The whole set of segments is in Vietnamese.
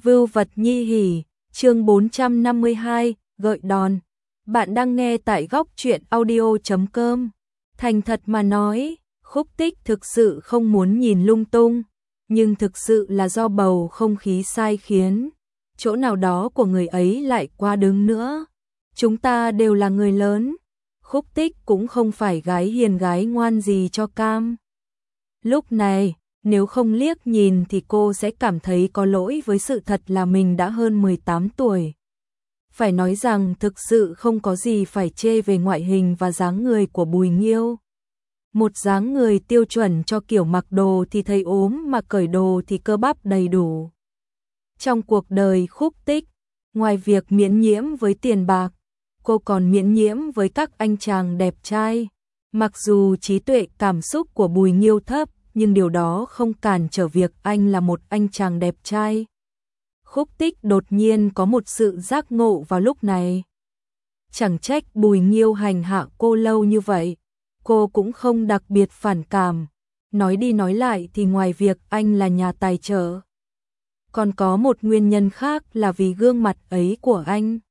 Vưu vật nhi hỉ, chương 452, gợi đòn. Bạn đang nghe tại góc truyện audio.com. Thành thật mà nói, Khúc Tích thực sự không muốn nhìn lung tung, nhưng thực sự là do bầu không khí sai khiến. Chỗ nào đó của người ấy lại quá đứng nữa. Chúng ta đều là người lớn. Khúc Tích cũng không phải gái hiền gái ngoan gì cho cam. Lúc này, nếu không liếc nhìn thì cô sẽ cảm thấy có lỗi với sự thật là mình đã hơn 18 tuổi. Phải nói rằng thực sự không có gì phải chê về ngoại hình và dáng người của Bùi Nghiêu. Một dáng người tiêu chuẩn cho kiểu mặc đồ thì thấy ốm mà cởi đồ thì cơ bắp đầy đủ. Trong cuộc đời Khúc Tích, ngoài việc miễn nhiễm với tiền bạc, cô còn miễn nhiễm với các anh chàng đẹp trai. Mặc dù trí tuệ cảm xúc của Bùi Nghiêu thấp, nhưng điều đó không cản trở việc anh là một anh chàng đẹp trai. Khúc Tích đột nhiên có một sự giác ngộ vào lúc này. Chẳng trách Bùi Nghiêu hành hạ cô lâu như vậy, cô cũng không đặc biệt phản cảm. Nói đi nói lại thì ngoài việc anh là nhà tài trợ, còn có một nguyên nhân khác là vì gương mặt ấy của anh.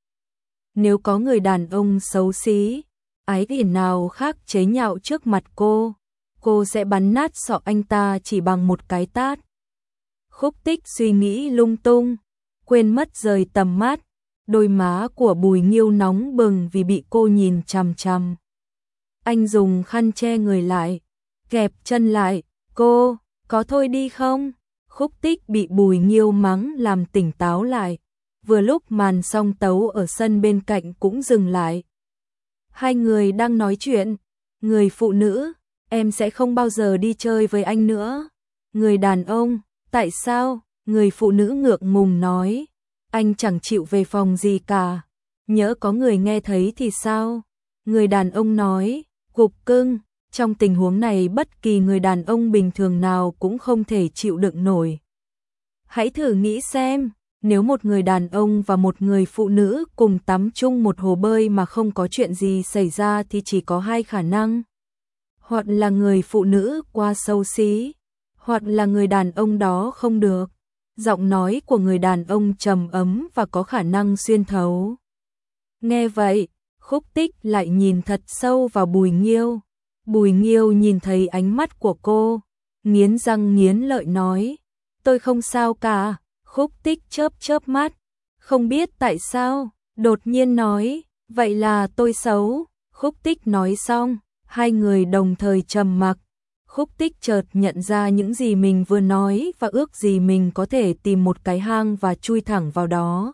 Nếu có người đàn ông xấu xí, ái điển nào khác chế nhạo trước mặt cô sẽ bắn nát sọ anh ta chỉ bằng một cái tát. Khúc Tích suy nghĩ lung tung, quên mất rời tầm mắt, đôi má của Bùi Nghiêu nóng bừng vì bị cô nhìn chằm chằm. Anh dùng khăn che người lại, kẹp chân lại, cô, có thôi đi không? Khúc Tích bị Bùi Nghiêu mắng làm tỉnh táo lại, vừa lúc màn song tấu ở sân bên cạnh cũng dừng lại. Hai người đang nói chuyện, người phụ nữ, em sẽ không bao giờ đi chơi với anh nữa. Người đàn ông, tại sao? Người phụ nữ ngượng ngùng nói, anh chẳng chịu về phòng gì cả, nhỡ có người nghe thấy thì sao? Người đàn ông nói, cục cưng, trong tình huống này bất kỳ người đàn ông bình thường nào cũng không thể chịu đựng nổi. Hãy thử nghĩ xem, nếu một người đàn ông và một người phụ nữ cùng tắm chung một hồ bơi mà không có chuyện gì xảy ra thì chỉ có hai khả năng. Hoặc là người phụ nữ quá xấu xí, hoặc là người đàn ông đó không được. Giọng nói của người đàn ông trầm ấm và có khả năng xuyên thấu. Nghe vậy, Khúc Tích lại nhìn thật sâu vào Bùi Nghiêu. Bùi Nghiêu nhìn thấy ánh mắt của cô, nghiến răng nghiến lợi nói, tôi không sao cả. Khúc Tích chớp chớp mắt, không biết tại sao, đột nhiên nói, vậy là tôi xấu. Khúc Tích nói xong, hai người đồng thời trầm mặc. Khúc Tích chợt nhận ra những gì mình vừa nói và ước gì mình có thể tìm một cái hang và chui thẳng vào đó.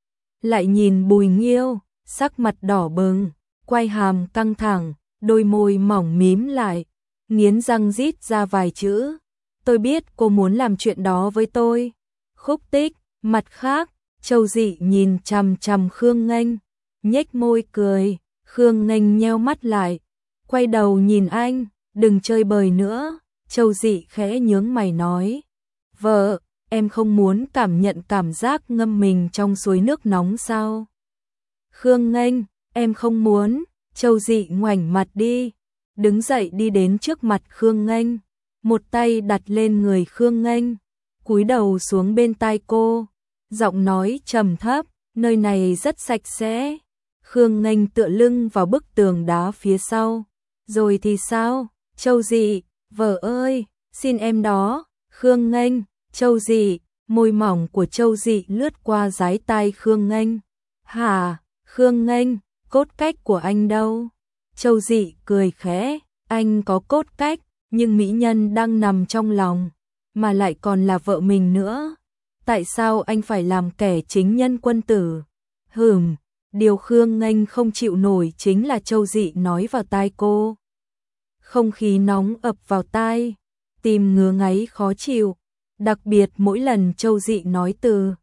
Lại nhìn Bùi Nghiêu, sắc mặt đỏ bừng, quai hàm căng thẳng, đôi môi mỏng mím lại, nghiến răng rít ra vài chữ. Tôi biết cô muốn làm chuyện đó với tôi. Khúc Tích, mặt khác, Châu Dị nhìn chằm chằm Khương Nghênh, nhếch môi cười. Khương Nghênh nheo mắt lại, quay đầu nhìn anh, đừng chơi bời nữa. Châu Dị khẽ nhướng mày nói, vợ, em không muốn cảm nhận cảm giác ngâm mình trong suối nước nóng sao? Khương Nghênh, em không muốn. Châu Dị ngoảnh mặt đi, đứng dậy đi đến trước mặt Khương Nghênh, một tay đặt lên người Khương Nghênh, cúi đầu xuống bên tai cô, giọng nói trầm thấp, nơi này rất sạch sẽ. Khương Nghênh tựa lưng vào bức tường đá phía sau. Rồi thì sao? Châu Dị, vợ ơi, xin em đó. Khương Nghênh, Châu Dị, môi mỏng của Châu Dị lướt qua dái tai Khương Nghênh. Hả? Khương Nghênh, cốt cách của anh đâu? Châu Dị cười khẽ, anh có cốt cách, nhưng mỹ nhân đang nằm trong lòng, mà lại còn là vợ mình nữa. Tại sao anh phải làm kẻ chính nhân quân tử? Điều Khương Nghênh không chịu nổi chính là Châu Dị nói vào tai cô. Không khí nóng ập vào tai, tim ngứa ngáy khó chịu, đặc biệt mỗi lần Châu Dị nói từ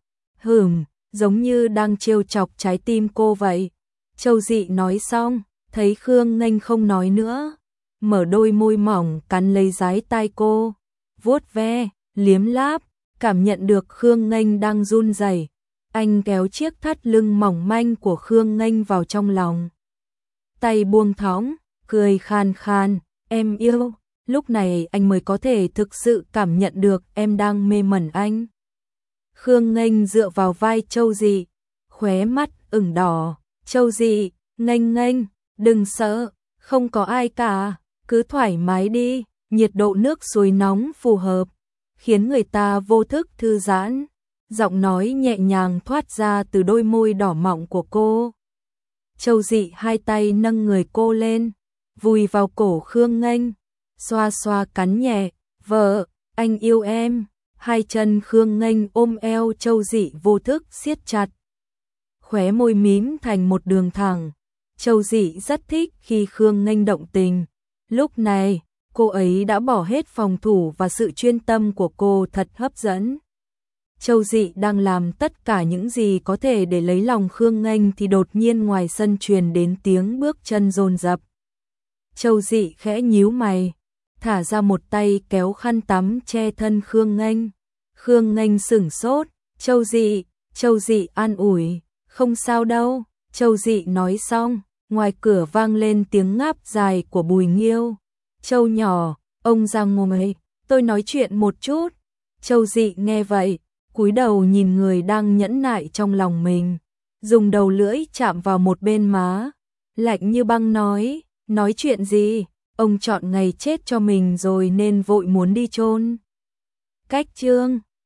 giống như đang trêu chọc trái tim cô vậy. Châu Dị nói xong, thấy Khương Nghênh không nói nữa, mở đôi môi mỏng cắn lấy dái tai cô, vuốt ve, liếm láp, cảm nhận được Khương Nghênh đang run rẩy. Anh kéo chiếc thắt lưng mỏng manh của Khương Nghênh vào trong lòng. Tay buông thõng, cười khan khan, em yêu. Lúc này anh mới có thể thực sự cảm nhận được em đang mê mẩn anh. Khương Nghênh dựa vào vai Châu Dị, khóe mắt ửng đỏ. Châu Dị, Nghênh Nghênh, đừng sợ, không có ai cả, cứ thoải mái đi. Nhiệt độ nước suối nóng phù hợp, khiến người ta vô thức thư giãn. Giọng nói nhẹ nhàng thoát ra từ đôi môi đỏ mọng của cô. Châu Dị hai tay nâng người cô lên, vùi vào cổ Khương Nghênh, xoa xoa cắn nhẹ. Vợ, anh yêu em. Hai chân Khương Nghênh ôm eo Châu Dị vô thức siết chặt. Khóe môi mím thành một đường thẳng. Châu Dị rất thích khi Khương Nghênh động tình. Lúc này, cô ấy đã bỏ hết phòng thủ và sự chuyên tâm của cô thật hấp dẫn. Châu Dị đang làm tất cả những gì có thể để lấy lòng Khương Nghênh thì đột nhiên ngoài sân truyền đến tiếng bước chân dồn dập. Châu Dị khẽ nhíu mày, thả ra một tay kéo khăn tắm che thân Khương Nghênh. Khương Nghênh sửng sốt. Châu Dị an ủi, không sao đâu. Châu Dị nói xong, ngoài cửa vang lên tiếng ngáp dài của Bùi Nghiêu. Châu nhỏ, ông ra ngồi, tôi nói chuyện một chút. Châu Dị nghe vậy, cúi đầu nhìn người đang nhẫn nại trong lòng mình, dùng đầu lưỡi chạm vào một bên má, lạnh như băng nói chuyện gì, ông chọn ngày chết cho mình rồi nên vội muốn đi chôn. Cách chương